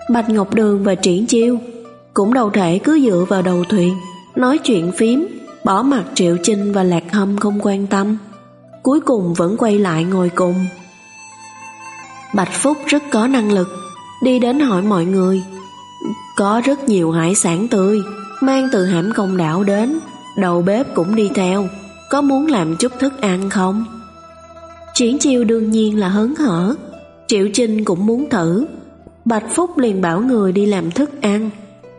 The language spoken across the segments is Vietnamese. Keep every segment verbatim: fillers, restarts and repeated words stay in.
Bạch Ngọc Đường và Triển Chiêu cũng đâu thể cứ dựa vào đầu thuyền nói chuyện phím, bỏ mặc Triệu Chinh và Lạc Hâm không quan tâm, cuối cùng vẫn quay lại ngồi cùng. Bạch Phúc rất có năng lực, đi đến hỏi mọi người. Có rất nhiều hải sản tươi mang từ Hãm Công đảo đến, đầu bếp cũng đi theo, có muốn làm chút thức ăn không? Triển Chiêu đương nhiên là hớn hở, Triệu Chinh cũng muốn thử. Bạch Phúc liền bảo người đi làm thức ăn.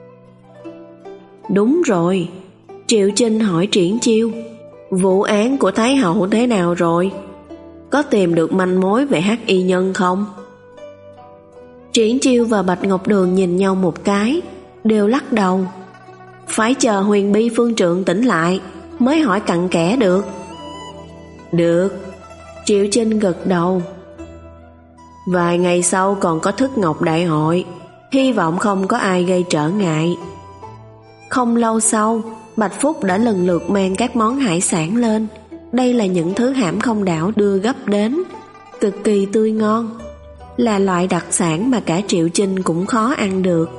Đúng rồi, Triệu Chinh hỏi Triển Chiêu, vụ án của Thái Hậu thế nào rồi? Có tìm được manh mối về hắc y nhân không? Triển Chiêu và Bạch Ngọc Đường nhìn nhau một cái, đều lắc đầu. Phải chờ Huyền Bi Phương Trượng tỉnh lại mới hỏi cặn kẽ được. Được, Triệu Chinh gật đầu. Vài ngày sau còn có Thức Ngọc Đại hội, hy vọng không có ai gây trở ngại. Không lâu sau, Bạch Phúc đã lần lượt mang các món hải sản lên. Đây là những thứ Hãm Không đảo đưa gấp đến, cực kỳ tươi ngon, là loại đặc sản mà cả Triệu Chinh cũng khó ăn được.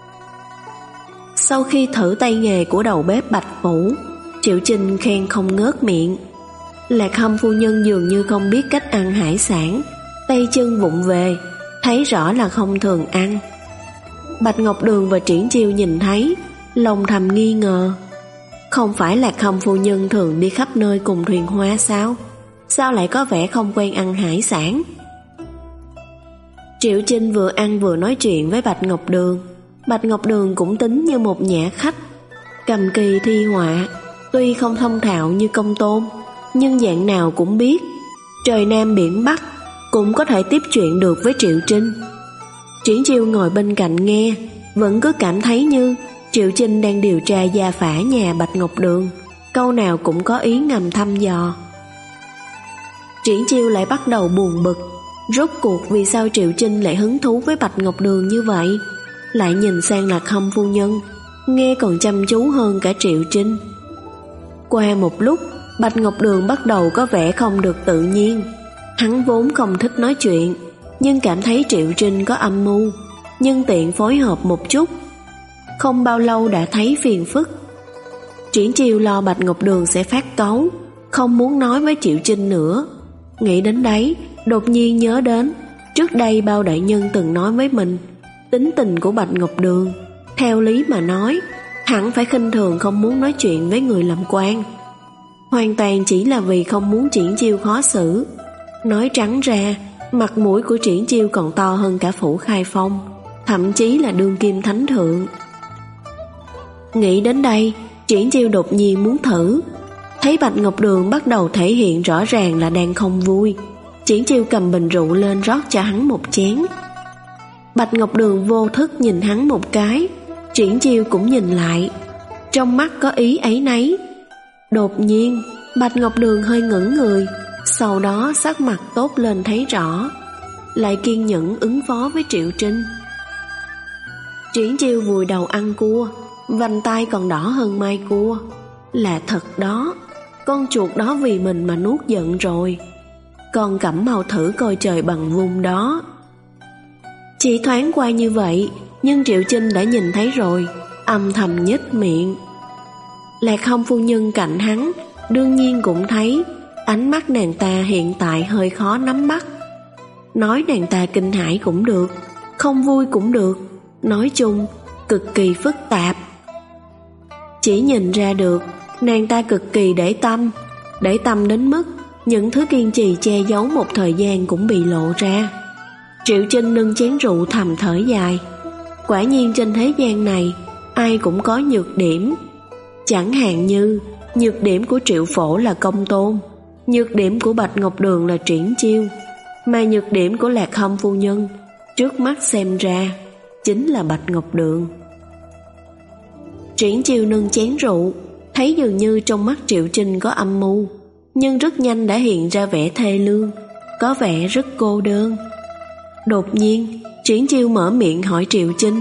Sau khi thử tay nghề của đầu bếp Bạch Vũ, Triệu Chinh khen không ngớt miệng. Lạc Hâm phu nhân dường như không biết cách ăn hải sản, tay chân vụng về, thấy rõ là không thường ăn. Bạch Ngọc Đường và Triển Chiêu nhìn thấy, lòng thầm nghi ngờ. Không phải Lạc Hâm phu nhân thường đi khắp nơi cùng thuyền hoa sao? Sao lại có vẻ không quen ăn hải sản? Triệu Chinh vừa ăn vừa nói chuyện với Bạch Ngọc Đường. Bạch Ngọc Đường cũng tính như một nhã khách, cầm kỳ thi họa, tuy không thông thạo như Công Tôn, nhưng dạng nào cũng biết, trời Nam biển Bắc, cũng có thể tiếp chuyện được với Triệu Chinh. Triển Chiêu ngồi bên cạnh nghe, vẫn cứ cảm thấy như Triệu Chinh đang điều tra gia phả nhà Bạch Ngọc Đường, câu nào cũng có ý ngầm thăm dò. Triển Chiêu lại bắt đầu buồn bực, rốt cuộc vì sao Triệu Chinh lại hứng thú với Bạch Ngọc Đường như vậy? Lại nhìn sang Lạc Hâm phu nhân, nghe còn chăm chú hơn cả Triệu Chinh. Qua một lúc, Bạch Ngọc Đường bắt đầu có vẻ không được tự nhiên. Hắn vốn không thích nói chuyện, nhưng cảm thấy Triệu Trinh có âm mưu, nhân tiện phối hợp một chút. Không bao lâu đã thấy phiền phức. Triển Chiêu lo Bạch Ngọc Đường sẽ phát cáu, không muốn nói với Triệu Trinh nữa. Nghĩ đến đấy, đột nhiên nhớ đến trước đây bao đại nhân từng nói với mình, tính tình của Bạch Ngọc Đường, theo lý mà nói, hẳn phải khinh thường không muốn nói chuyện với người làm quan. Hoàn toàn chỉ là vì không muốn Triển Chiêu khó xử. Nói trắng ra, mặt mũi của Triển Chiêu còn to hơn cả phủ Khai Phong, thậm chí là đương kim thánh thượng. Nghĩ đến đây, Triển Chiêu đột nhiên muốn thử. Thấy Bạch Ngọc Đường bắt đầu thể hiện rõ ràng là đang không vui, Triển Chiêu cầm bình rượu lên rót cho hắn một chén. Bạch Ngọc Đường vô thức nhìn hắn một cái, Triển Chiêu cũng nhìn lại, trong mắt có ý ấy nấy. Đột nhiên, Bạch Ngọc Đường hơi ngẩng người, sau đó sắc mặt tốt lên thấy rõ, lại kiên nhẫn ứng phó với Triệu Trinh. Triển Chiêu vùi đầu ăn cua, vành tay còn đỏ hơn mai cua. Là thật đó, con chuột đó vì mình mà nuốt giận rồi. Con Cẩm mau thử coi trời bằng vung đó. Chỉ thoáng qua như vậy, nhưng Triệu Chinh đã nhìn thấy rồi, âm thầm nhếch miệng. Lạc Hâm phu nhân cạnh hắn đương nhiên cũng thấy, ánh mắt nàng ta hiện tại hơi khó nắm bắt. Nói nàng ta kinh hãi cũng được, không vui cũng được, nói chung cực kỳ phức tạp. Chỉ nhìn ra được nàng ta cực kỳ để tâm, để tâm đến mức những thứ kiên trì che giấu một thời gian cũng bị lộ ra. Triệu Chinh nâng chén rượu thầm thở dài. Quả nhiên trên thế gian này ai cũng có nhược điểm. Chẳng hạn như nhược điểm của Triệu Phổ là Công Tôn, nhược điểm của Bạch Ngọc Đường là Triển Chiêu, mà nhược điểm của Lạc Hâm phu nhân trước mắt xem ra chính là Bạch Ngọc Đường. Triển Chiêu nâng chén rượu, thấy dường như trong mắt Triệu Chinh có âm mưu, nhưng rất nhanh đã hiện ra vẻ thê lương, có vẻ rất cô đơn. Đột nhiên, Triển Chiêu mở miệng hỏi Triệu Chinh,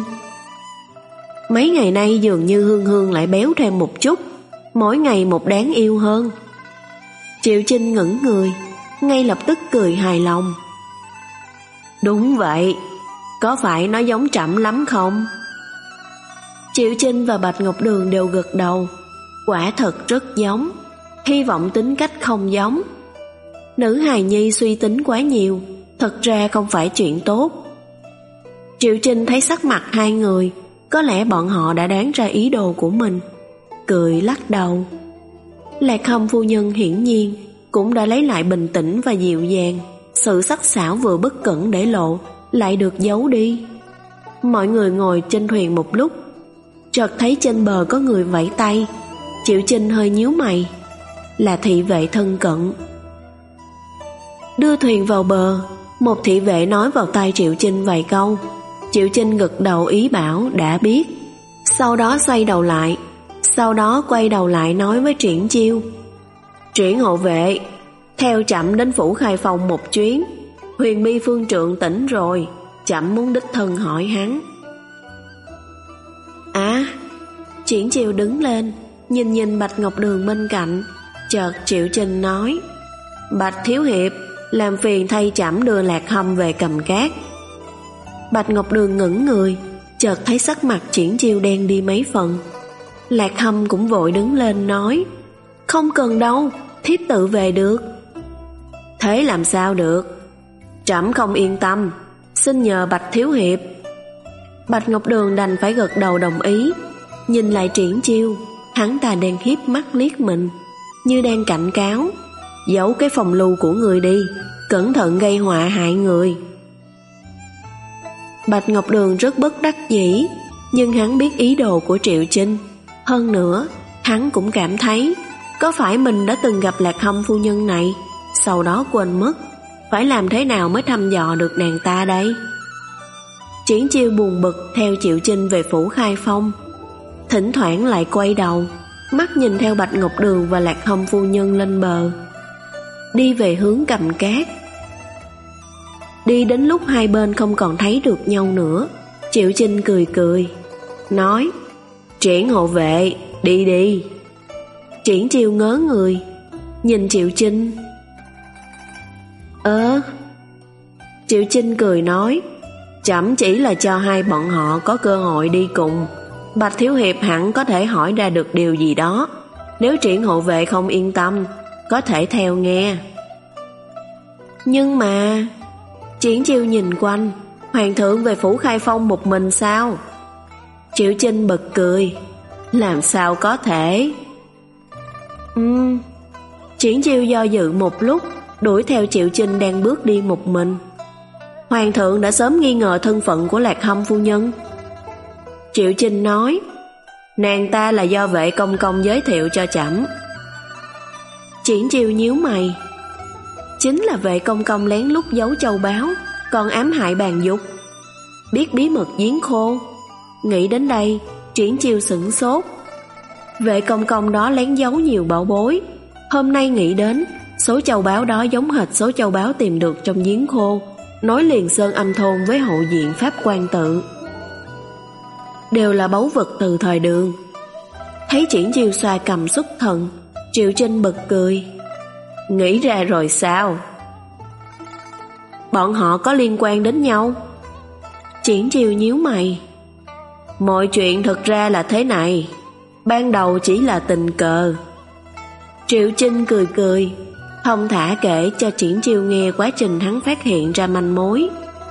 mấy ngày nay dường như Hương Hương lại béo thêm một chút, mỗi ngày một đáng yêu hơn. Triệu Chinh ngẩng người, ngay lập tức cười hài lòng. Đúng vậy, có phải nó giống trẫm lắm không? Triệu Chinh và Bạch Ngọc Đường đều gật đầu. Quả thật rất giống, hy vọng tính cách không giống. Nữ hài nhi suy tính quá nhiều, thật ra không phải chuyện tốt. Triệu Chinh thấy sắc mặt hai người, có lẽ bọn họ đã đoán ra ý đồ của mình, cười lắc đầu. Lạc Hâm phu nhân hiển nhiên cũng đã lấy lại bình tĩnh và dịu dàng, sự sắc sảo vừa bất cẩn để lộ lại được giấu đi. Mọi người ngồi trên thuyền một lúc, chợt thấy trên bờ có người vẫy tay. Triệu Chinh hơi nhíu mày, là thị vệ thân cận. Đưa thuyền vào bờ, một thị vệ nói vào tai Triệu Chinh vài câu. Triệu Chinh gật đầu ý bảo đã biết. Sau đó xoay đầu lại, sau đó quay đầu lại nói với Triển Chiêu: Triển hộ vệ, theo trẫm đến phủ Khai Phong một chuyến. Huyền My phương trượng tỉnh rồi, trẫm muốn đích thân hỏi hắn. À, Triển Chiêu đứng lên, nhìn nhìn Bạch Ngọc Đường bên cạnh. Chợt Triệu Chinh nói: Bạch thiếu hiệp, làm phiền thay trẫm đưa Lạc Hâm về Cầm Cát. Bạch Ngọc Đường ngẩng người, chợt thấy sắc mặt Triển Chiêu đen đi mấy phần. Lạc Hâm cũng vội đứng lên nói: Không cần đâu, thiếp tự về được. Thế làm sao được? Trẫm không yên tâm, xin nhờ Bạch thiếu hiệp. Bạch Ngọc Đường đành phải gật đầu đồng ý. Nhìn lại Triển Chiêu, hắn ta đang hiếp mắt liếc mình, như đang cảnh cáo: Giấu cái phòng lưu của người đi, cẩn thận gây họa hại người. Bạch Ngọc Đường rất bất đắc dĩ, nhưng hắn biết ý đồ của Triệu Chinh. Hơn nữa, hắn cũng cảm thấy có phải mình đã từng gặp Lạc Hâm phu nhân này, sau đó quên mất. Phải làm thế nào mới thăm dò được nàng ta đây? Triển Chiêu buồn bực theo Triệu Chinh về phủ Khai Phong, thỉnh thoảng lại quay đầu, mắt nhìn theo Bạch Ngọc Đường và Lạc Hâm phu nhân lên bờ, đi về hướng Cầm Cát. Đi đến lúc hai bên không còn thấy được nhau nữa, Triệu Chinh cười cười, nói: Triển hộ vệ, đi đi. Triển Chiêu ngớ người, nhìn Triệu Chinh. Ơ Triệu Chinh cười nói: Trẫm chỉ là cho hai bọn họ có cơ hội đi cùng. Bạch thiếu hiệp hẳn có thể hỏi ra được điều gì đó. Nếu Triển hộ vệ không yên tâm, có thể theo nghe. Nhưng mà... Triển Chiêu nhìn quanh, hoàng thượng về phủ Khai Phong một mình sao? Triệu Chinh bật cười: Làm sao có thể? Ừm Triển Chiêu do dự một lúc, đuổi theo Triệu Chinh đang bước đi một mình. Hoàng thượng đã sớm nghi ngờ thân phận của Lạc Hâm phu nhân. Triệu Chinh nói: Nàng ta là do vệ công công giới thiệu cho trẫm. Triển Chiêu nhíu mày: Chính là vệ công công lén lút giấu châu báu, còn ám hại Bàn Dục, biết bí mật giếng khô. Nghĩ đến đây, Triển Chiêu sửng sốt. Vệ công công đó lén giấu nhiều bảo bối. Hôm nay nghĩ đến, số châu báu đó giống hệt số châu báu tìm được trong giếng khô, nối liền Sơn Âm thôn với hậu viện Pháp Quan tự. Đều là báu vật từ thời Đường. Thấy Triển Chiêu xoa cầm xuất thần, Triệu Chinh bật cười: Nghĩ ra rồi sao? Bọn họ có liên quan đến nhau? Triển Chiêu nhíu mày: Mọi chuyện thật ra là thế này, ban đầu chỉ là tình cờ. Triệu Chinh cười cười, thông thả kể cho Triển Chiêu nghe quá trình hắn phát hiện ra manh mối.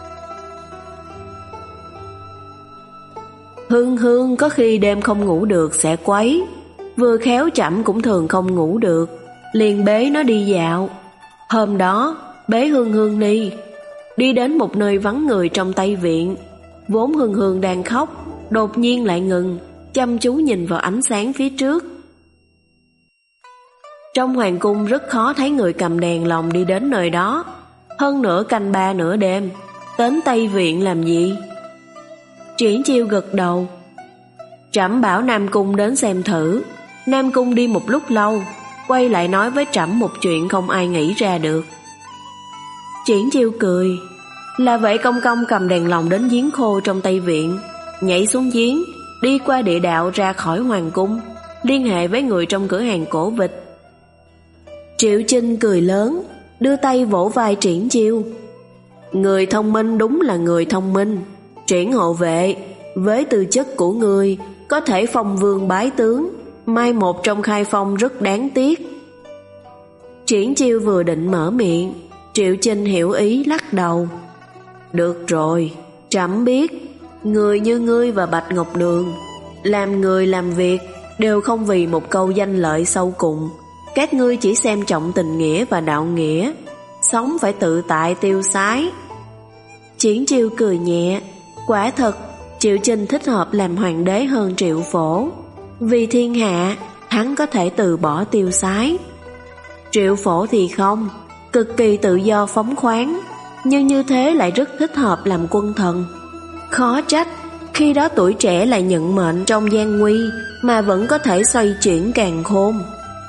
Hương Hương có khi đêm không ngủ được sẽ quấy, vừa khéo trẫm cũng thường không ngủ được, liền bế nó đi dạo. Hôm đó bế Hương Hương đi, đi đến một nơi vắng người trong Tây Viện. Vốn Hương Hương đang khóc, đột nhiên lại ngừng, chăm chú nhìn vào ánh sáng phía trước. Trong hoàng cung rất khó thấy người cầm đèn lồng đi đến nơi đó. Hơn nữa canh ba nửa đêm, đến Tây Viện làm gì? Triển Chiêu gật đầu: Trẫm bảo Nam Cung đến xem thử. Nam Cung đi một lúc lâu, quay lại nói với trẫm một chuyện không ai nghĩ ra được. Triển Chiêu cười: Là vệ công công cầm đèn lồng đến giếng khô trong Tây Viện, nhảy xuống giếng, đi qua địa đạo ra khỏi hoàng cung, liên hệ với người trong cửa hàng cổ vịt. Triệu Chinh cười lớn, đưa tay vỗ vai Triển Chiêu: Người thông minh đúng là người thông minh, Triển hộ vệ, với tư chất của ngươi, có thể phong vương bái tướng, mai một trong khai phong rất đáng tiếc. Triển Chiêu vừa định mở miệng, Triệu Chinh hiểu ý lắc đầu. Được rồi, trẫm biết, người như ngươi và Bạch Ngọc Đường, làm người làm việc đều không vì một câu danh lợi sâu cùng. Các ngươi chỉ xem trọng tình nghĩa và đạo nghĩa, sống phải tự tại tiêu sái. Triển Chiêu cười nhẹ. Quả thật, Triệu Chinh thích hợp làm hoàng đế hơn Triệu Phổ. Vì thiên hạ, hắn có thể từ bỏ tiêu sái. Triệu Phổ thì không, cực kỳ tự do phóng khoáng, nhưng như thế lại rất thích hợp làm quân thần. Khó trách, khi đó tuổi trẻ lại nhận mệnh trong gian nguy mà vẫn có thể xoay chuyển càn khôn.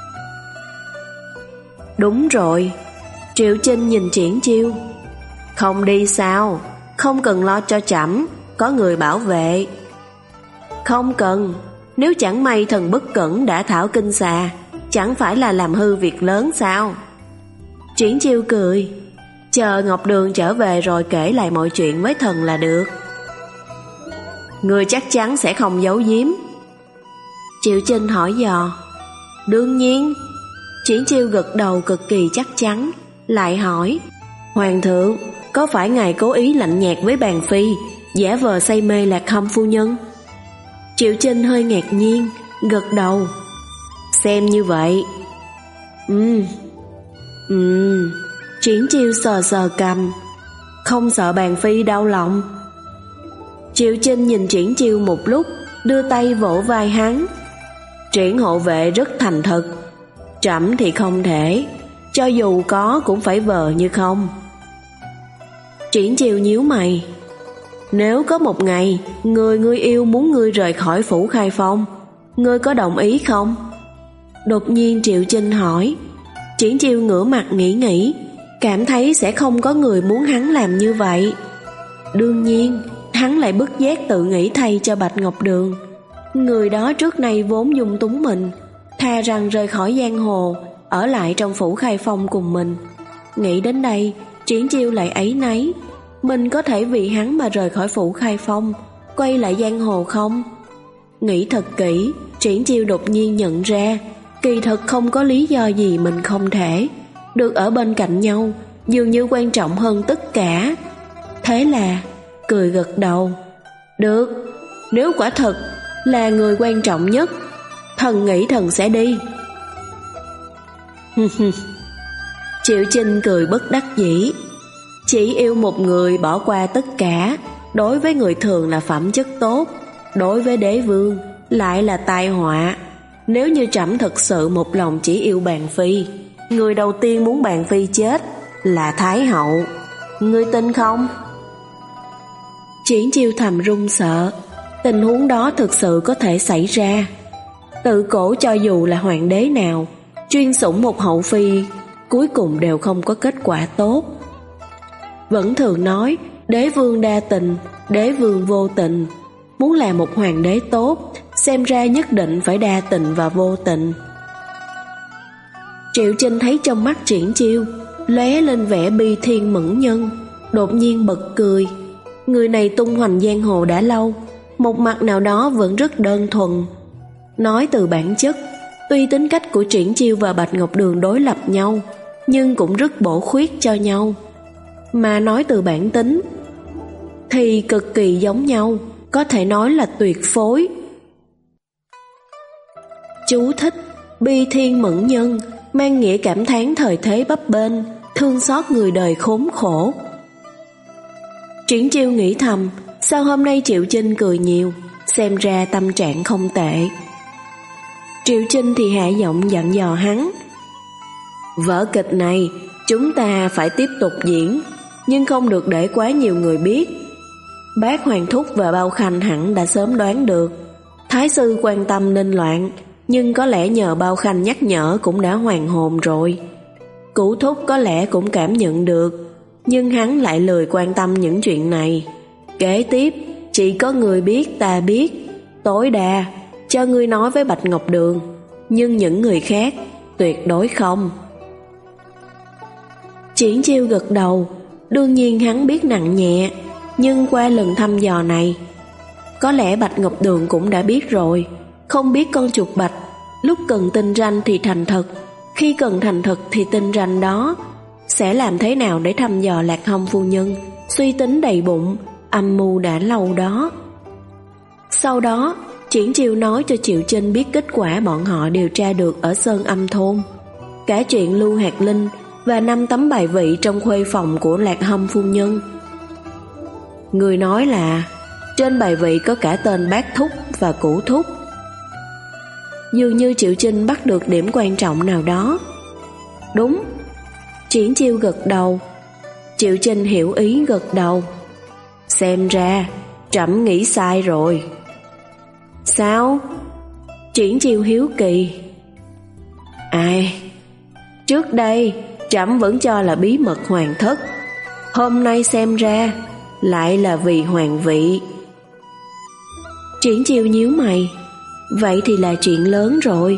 Đúng rồi, Triệu Chinh nhìn Triển Chiêu. Không đi sao, không cần lo cho trẫm, có người bảo vệ. Không cần, nếu chẳng may thần bất cẩn đã thảo kinh xà, chẳng phải là làm hư việc lớn sao? Triển Chiêu cười. Chờ Ngọc Đường trở về rồi kể lại mọi chuyện với thần là được. Ngươi chắc chắn sẽ không giấu giếm? Triệu Chinh hỏi dò. Đương nhiên. Triển Chiêu gật đầu cực kỳ chắc chắn, lại hỏi. Hoàng thượng, có phải ngài cố ý lạnh nhạt với Bàn Phi, giả vờ say mê Lạc Hâm phu nhân? Triệu Chinh hơi ngạc nhiên, gật đầu. Xem như vậy. Ừm Ừm Triển Chiêu sờ sờ cằm. Không sợ Bàn Phi đau lòng? Triệu Chinh nhìn Triển Chiêu một lúc, đưa tay vỗ vai hắn. Triển hộ vệ rất thành thật, trẫm thì không thể, cho dù có cũng phải vờ như không. Triển Chiêu nhíu mày. Nếu có một ngày người ngươi yêu muốn ngươi rời khỏi phủ Khai Phong, ngươi có đồng ý không? Đột nhiên Triệu Chinh hỏi. Triển Chiêu ngửa mặt nghĩ nghĩ, cảm thấy sẽ không có người muốn hắn làm như vậy. Đương nhiên, hắn lại bất giác tự nghĩ thay cho Bạch Ngọc Đường. Người đó trước nay vốn dung túng mình, thà rằng rời khỏi giang hồ, ở lại trong phủ Khai Phong cùng mình. Nghĩ đến đây, Triển Chiêu lại áy náy. Mình có thể vì hắn mà rời khỏi phủ Khai Phong, quay lại giang hồ không? Nghĩ thật kỹ, Triển Chiêu đột nhiên nhận ra, kỳ thật không có lý do gì mình không thể. Được ở bên cạnh nhau dường như quan trọng hơn tất cả. Thế là cười gật đầu. Được, nếu quả thật là người quan trọng nhất, thần nghĩ thần sẽ đi. Triệu Chinh cười bất đắc dĩ. Chỉ yêu một người bỏ qua tất cả, đối với người thường là phẩm chất tốt, đối với đế vương lại là tai họa. Nếu như trẫm thật sự một lòng chỉ yêu Bàn Phi, người đầu tiên muốn Bàn Phi chết là Thái hậu. Ngươi tin không? Triển Chiêu thầm run sợ. Tình huống đó thực sự có thể xảy ra. Tự cổ cho dù là hoàng đế nào, chuyên sủng một hậu phi, cuối cùng đều không có kết quả tốt. Vẫn thường nói đế vương đa tình, đế vương vô tình. Muốn làm một hoàng đế tốt, xem ra nhất định phải đa tình và vô tình. Triệu Chinh thấy trong mắt Triển Chiêu lóe lên vẻ bi thiên mẫn nhân, đột nhiên bật cười. Người này tung hoành giang hồ đã lâu, một mặt nào đó vẫn rất đơn thuần. Nói từ bản chất, tuy tính cách của Triển Chiêu và Bạch Ngọc Đường đối lập nhau, nhưng cũng rất bổ khuyết cho nhau. Mà nói từ bản tính thì cực kỳ giống nhau, có thể nói là tuyệt phối. Chú thích: bi thiên mẫn nhân, mang nghĩa cảm thán thời thế bấp bênh, thương xót người đời khốn khổ. Triển Chiêu nghĩ thầm, sao hôm nay Triệu Chinh cười nhiều, xem ra tâm trạng không tệ. Triệu Chinh thì hạ giọng dặn dò hắn. Vở kịch này chúng ta phải tiếp tục diễn, nhưng không được để quá nhiều người biết. Bác Hoàng Thúc và Bao Khanh hẳn đã sớm đoán được. Thái sư quan tâm nên loạn, nhưng có lẽ nhờ Bao Khanh nhắc nhở cũng đã hoàn hồn rồi. Cửu Thúc có lẽ cũng cảm nhận được, nhưng hắn lại lười quan tâm những chuyện này. Kế tiếp, chỉ có người biết ta biết, tối đa cho ngươi nói với Bạch Ngọc Đường, nhưng những người khác tuyệt đối không. Triển Chiêu gật đầu, đương nhiên hắn biết nặng nhẹ. Nhưng qua lần thăm dò này, có lẽ Bạch Ngọc Đường cũng đã biết rồi. Không biết con chuột bạch lúc cần tinh ranh thì thành thật, khi cần thành thật thì tinh ranh đó. Sẽ làm thế nào để thăm dò Lạc Hâm phu nhân, suy tính đầy bụng, âm mưu đã lâu đó. Sau đó, Triển Chiêu nói cho Triệu Chinh biết kết quả bọn họ điều tra được ở Sơn Âm Thôn, cả chuyện Lưu Hạt Linh và năm tấm bài vị trong khuê phòng của Lạc Hâm phu nhân. Người nói là trên bài vị có cả tên Bác Thúc và Cũ Thúc. Dường như Triệu Chinh bắt được điểm quan trọng nào đó. Đúng. Triển Chiêu gật đầu. Triệu Chinh hiểu ý gật đầu. Xem ra trẫm nghĩ sai rồi. Sao? Triển Chiêu hiếu kỳ. Ai? Trước đây trẫm vẫn cho là bí mật hoàng thất, hôm nay xem ra lại là vì hoàng vị. Triển Chiêu nhíu mày. Vậy thì là chuyện lớn rồi.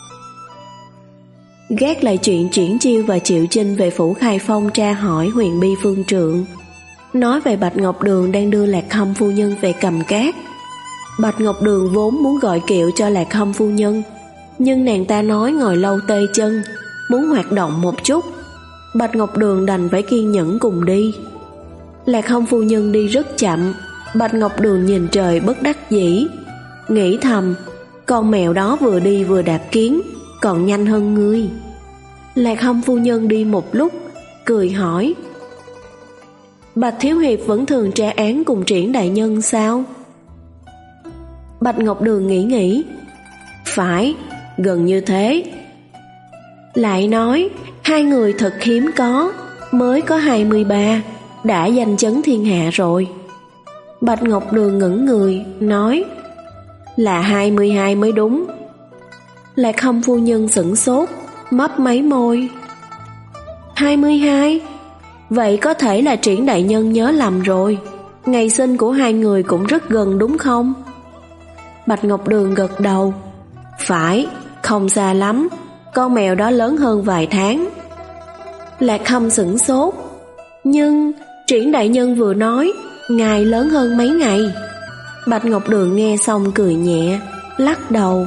Gác lại chuyện Triển Chiêu và Triệu Chinh về phủ Khai Phong tra hỏi Huyền Bi Phương Trượng, nói về Bạch Ngọc Đường đang đưa Lạc Hâm phu nhân về Cầm Cát. Bạch Ngọc Đường vốn muốn gọi kiệu cho Lạc Hâm phu nhân, nhưng nàng ta nói ngồi lâu tê chân, muốn hoạt động một chút. Bạch Ngọc Đường đành phải kiên nhẫn cùng đi. Lạc Hâm phu nhân đi rất chậm. Bạch Ngọc Đường nhìn trời bất đắc dĩ, nghĩ thầm, con mèo đó vừa đi vừa đạp kiến, còn nhanh hơn ngươi. Lạc Hâm phu nhân đi một lúc, cười hỏi, Bạch Thiếu Hiệp vẫn thường tra án cùng Triển đại nhân sao? Bạch Ngọc Đường nghĩ nghĩ, phải, gần như thế. Lại nói, hai người thật hiếm có, mới có hai mươi ba, đã danh chấn thiên hạ rồi. Bạch Ngọc Đường ngẩn người, nói, là hai mươi hai mới đúng. Lạc Hâm phu nhân sửng sốt, mấp máy môi. Hai mươi hai? Vậy có thể là Triển đại nhân nhớ lầm rồi. Ngày sinh của hai người cũng rất gần đúng không? Bạch Ngọc Đường gật đầu. Phải, không xa lắm. Con mèo đó lớn hơn vài tháng. Lạc Hâm sửng sốt. Nhưng Triển đại nhân vừa nói ngài lớn hơn mấy ngày. Bạch Ngọc Đường nghe xong cười nhẹ, lắc đầu.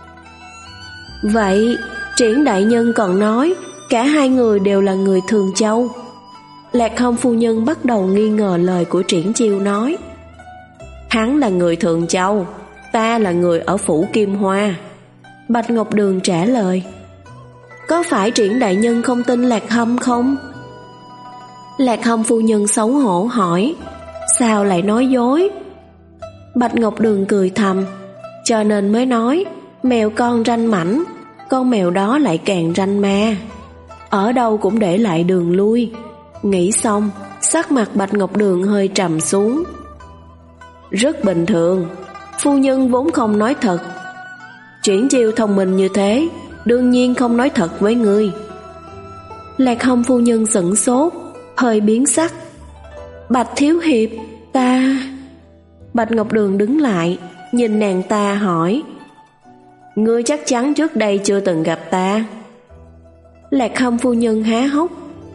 Vậy Triển đại nhân còn nói cả hai người đều là người Thường Châu. Lạc Hâm phu nhân bắt đầu nghi ngờ lời của Triển Chiêu nói. Hắn là người Thường Châu, ta là người ở phủ Kim Hoa. Bạch Ngọc Đường trả lời. Có phải Triển đại nhân không tin Lạc Hâm không? Lạc Hâm phu nhân xấu hổ hỏi. Sao lại nói dối? Bạch Ngọc Đường cười thầm, cho nên mới nói mèo con ranh mảnh, con mèo đó lại càng ranh ma, ở đâu cũng để lại đường lui. Nghĩ xong, sắc mặt Bạch Ngọc Đường hơi trầm xuống. Rất bình thường, phu nhân vốn không nói thật. Triển Chiêu thông minh như thế, đương nhiên không nói thật với ngươi. Lạc Hâm phu nhân sửng sốt, hơi biến sắc. Bạch Thiếu Hiệp, ta... Bạch Ngọc Đường đứng lại, nhìn nàng ta hỏi. Ngươi chắc chắn trước đây chưa từng gặp ta? Lạc Hâm phu nhân há hốc.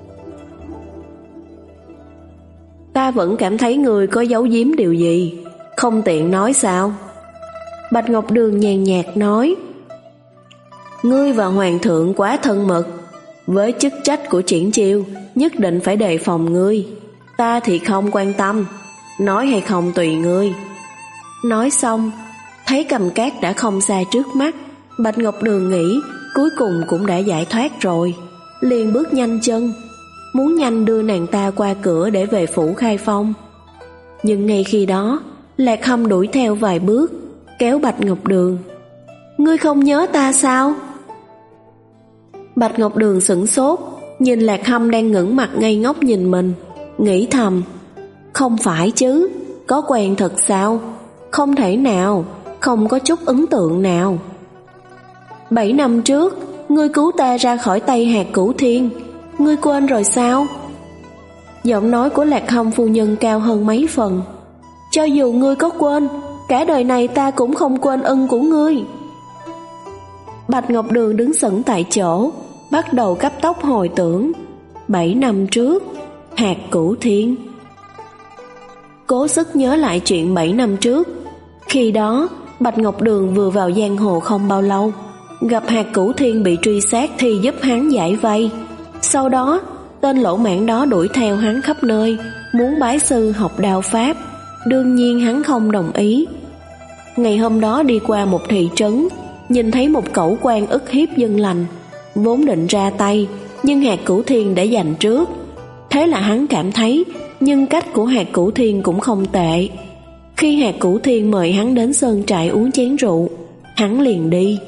Ta vẫn cảm thấy ngươi có giấu giếm điều gì, không tiện nói sao? Bạch Ngọc Đường nhàn nhạt nói. Ngươi và Hoàng thượng quá thân mật, với chức trách của Triển Chiêu nhất định phải đề phòng ngươi. Ta thì không quan tâm, nói hay không tùy ngươi. Nói xong, thấy Cầm Cát đã không xa trước mắt, Bạch Ngọc Đường nghĩ cuối cùng cũng đã giải thoát rồi, liền bước nhanh chân, muốn nhanh đưa nàng ta qua cửa để về phủ Khai Phong. Nhưng ngay khi đó, Lạc Hâm đuổi theo vài bước, kéo Bạch Ngọc Đường. Ngươi không nhớ ta sao? Bạch Ngọc Đường sửng sốt, nhìn Lạc Hâm đang ngẩng mặt ngây ngốc nhìn mình, nghĩ thầm, không phải chứ, có quen thật sao? Không thể nào, không có chút ấn tượng nào. Bảy năm trước, ngươi cứu ta ra khỏi tay Hạt Cửu Thiên, ngươi quên rồi sao? Giọng nói của Lạc Hâm phu nhân cao hơn mấy phần. Cho dù ngươi có quên, cả đời này ta cũng không quên ân của ngươi. Bạch Ngọc Đường đứng sững tại chỗ, bắt đầu cấp tốc hồi tưởng. Bảy năm trước, Hạt Cửu Thiên. cố sức nhớ lại chuyện bảy năm trước. Khi đó Bạch Ngọc Đường vừa vào giang hồ không bao lâu, gặp Hạt Cửu Thiên bị truy sát thì giúp hắn giải vây. Sau đó tên lỗ mãng đó đuổi theo hắn khắp nơi, muốn bái sư học đao pháp. Đương nhiên hắn không đồng ý. Ngày hôm đó đi qua một thị trấn, nhìn thấy một cẩu quan ức hiếp dân lành, vốn định ra tay, nhưng Hạt Cửu Thiên đã giành trước. Thế là hắn cảm thấy nhân cách của Hạt Cửu Thiên cũng không tệ. Khi Hạt Cửu Thiên mời hắn đến sơn trại uống chén rượu, hắn liền đi.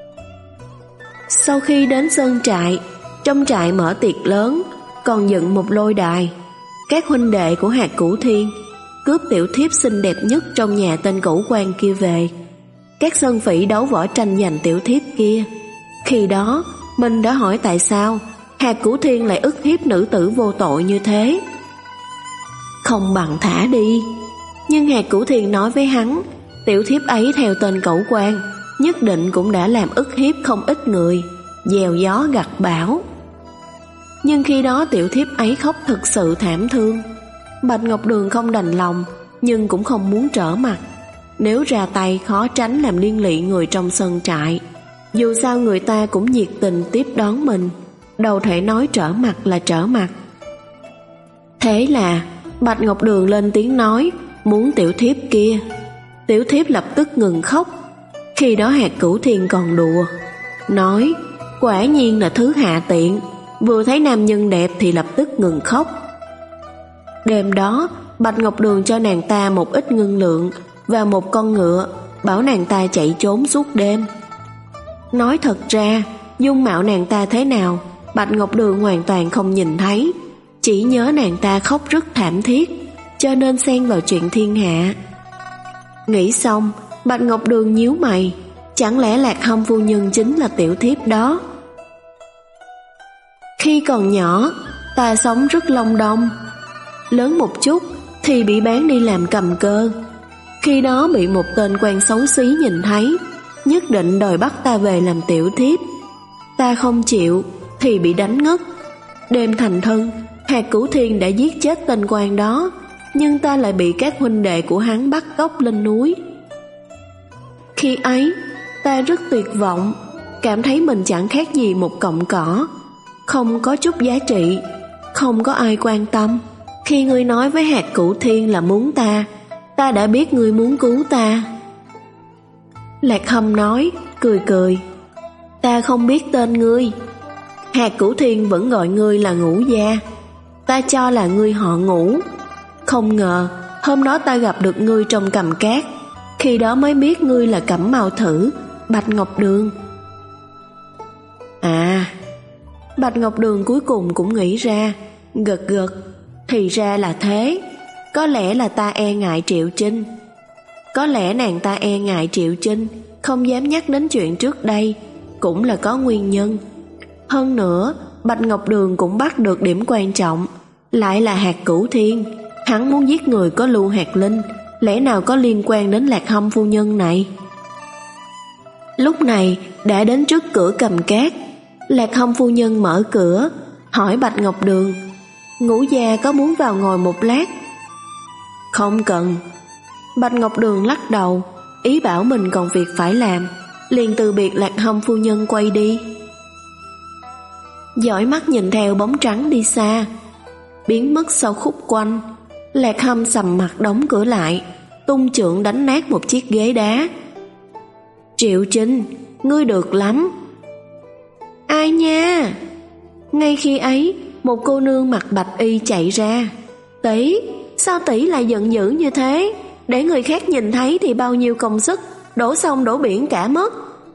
Sau khi đến sơn trại, trong trại mở tiệc lớn, còn dựng một lôi đài. Các huynh đệ của Hạt Cửu Thiên cướp tiểu thiếp xinh đẹp nhất trong nhà tên cẩu quan kia về. Các sơn phỉ đấu võ tranh giành tiểu thiếp kia. Khi đó mình đã hỏi tại sao Hạt Cửu Thiên lại ức hiếp nữ tử vô tội như thế. Không bằng thả đi. Nhưng Hạt Cửu Thiên nói với hắn, tiểu thiếp ấy theo tên cẩu quan nhất định cũng đã làm ức hiếp không ít người, gieo gió gặt bão. Nhưng khi đó tiểu thiếp ấy khóc thực sự thảm thương. Bạch Ngọc Đường không đành lòng, nhưng cũng không muốn trở mặt. Nếu ra tay khó tránh làm liên lụy người trong sân trại. Dù sao người ta cũng nhiệt tình tiếp đón mình, đâu thể nói trở mặt là trở mặt. Thế là Bạch Ngọc Đường lên tiếng nói muốn tiểu thiếp kia. Tiểu thiếp lập tức ngừng khóc. Khi đó Hạt Cửu Thiên còn đùa, nói quả nhiên là thứ hạ tiện, vừa thấy nam nhân đẹp thì lập tức ngừng khóc. Đêm đó Bạch Ngọc Đường cho nàng ta một ít ngân lượng và một con ngựa, bảo nàng ta chạy trốn suốt đêm. Nói thật ra dung mạo nàng ta thế nào Bạch Ngọc Đường hoàn toàn không nhìn thấy, chỉ nhớ nàng ta khóc rất thảm thiết, cho nên xen vào chuyện thiên hạ. Nghĩ xong, Bạch Ngọc Đường nhíu mày, chẳng lẽ Lạc Hâm phu nhân chính là tiểu thiếp đó? Khi còn nhỏ, ta sống rất long đong, lớn một chút thì bị bán đi làm cầm cơ. Khi đó bị một tên quan xấu xí nhìn thấy, nhất định đòi bắt ta về làm tiểu thiếp. Ta không chịu thì bị đánh ngất. Đêm thành thân, Hạt Cửu Thiên đã giết chết tên quan đó, nhưng ta lại bị các huynh đệ của hắn bắt cóc lên núi. Khi ấy ta rất tuyệt vọng, cảm thấy mình chẳng khác gì một cọng cỏ, không có chút giá trị, không có ai quan tâm. Khi ngươi nói với Hạt Cửu Thiên là muốn ta, ta đã biết ngươi muốn cứu ta. Lạc Hâm nói, cười cười, ta không biết tên ngươi. Hạt Cửu Thiên vẫn gọi ngươi là Ngũ Gia, ta cho là ngươi họ Ngũ. Không ngờ hôm đó ta gặp được ngươi trong Cầm Cát, khi đó mới biết ngươi là Cẩm Mao Thử, Bạch Ngọc Đường. À, Bạch Ngọc Đường cuối cùng cũng nghĩ ra, gật gật, thì ra là thế. Có lẽ là ta e ngại Triệu Trinh. Có lẽ nàng ta e ngại Triệu Trinh, không dám nhắc đến chuyện trước đây, cũng là có nguyên nhân. Hơn nữa, Bạch Ngọc Đường cũng bắt được điểm quan trọng, lại là Hạt Cửu Thiên. Hắn muốn giết người có lưu hạt linh, lẽ nào có liên quan đến Lạc Hâm phu nhân này? Lúc này đã đến trước cửa Cầm Cát. Lạc Hâm phu nhân mở cửa, hỏi Bạch Ngọc Đường, Ngũ Gia có muốn vào ngồi một lát? Không cần. Bạch Ngọc Đường lắc đầu, ý bảo mình còn việc phải làm, liền từ biệt Lạc Hâm phu nhân quay đi. Dõi mắt nhìn theo bóng trắng đi xa, biến mất sau khúc quanh. Lạc Hâm sầm mặt đóng cửa lại, tung chưởng đánh nát một chiếc ghế đá. Triệu Trinh, ngươi được lắm. Ai nha? Ngay khi ấy, một cô nương mặc bạch y chạy ra. Tỷ, sao tỷ lại giận dữ như thế? Để người khác nhìn thấy thì bao nhiêu công sức, đổ sông đổ biển cả mất.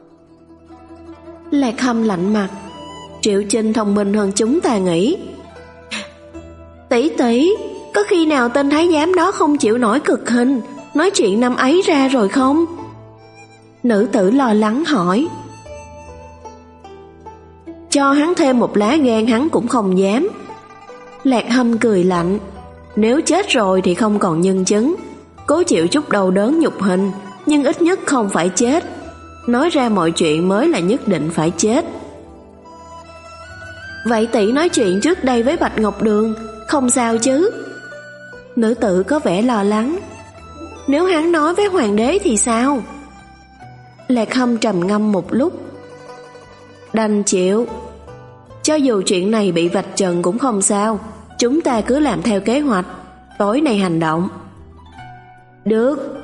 Lạc Hâm lạnh mặt, Triệu Trinh thông minh hơn chúng ta nghĩ. Tỷ tỷ, có khi nào tên thái giám đó không chịu nổi cực hình, nói chuyện năm ấy ra rồi không? Nữ tử lo lắng hỏi. Cho hắn thêm một lá gan hắn cũng không dám. Lạc Hâm cười lạnh, nếu chết rồi thì không còn nhân chứng, cố chịu chút đau đớn nhục hình, nhưng ít nhất không phải chết. Nói ra mọi chuyện mới là nhất định phải chết. Vậy tỷ nói chuyện trước đây với Bạch Ngọc Đường, không sao chứ? Nữ tử có vẻ lo lắng. Nếu hắn nói với hoàng đế thì sao? Lạc Hâm trầm ngâm một lúc. Đành chịu. Cho dù chuyện này bị vạch trần cũng không sao, chúng ta cứ làm theo kế hoạch, tối nay hành động. Được.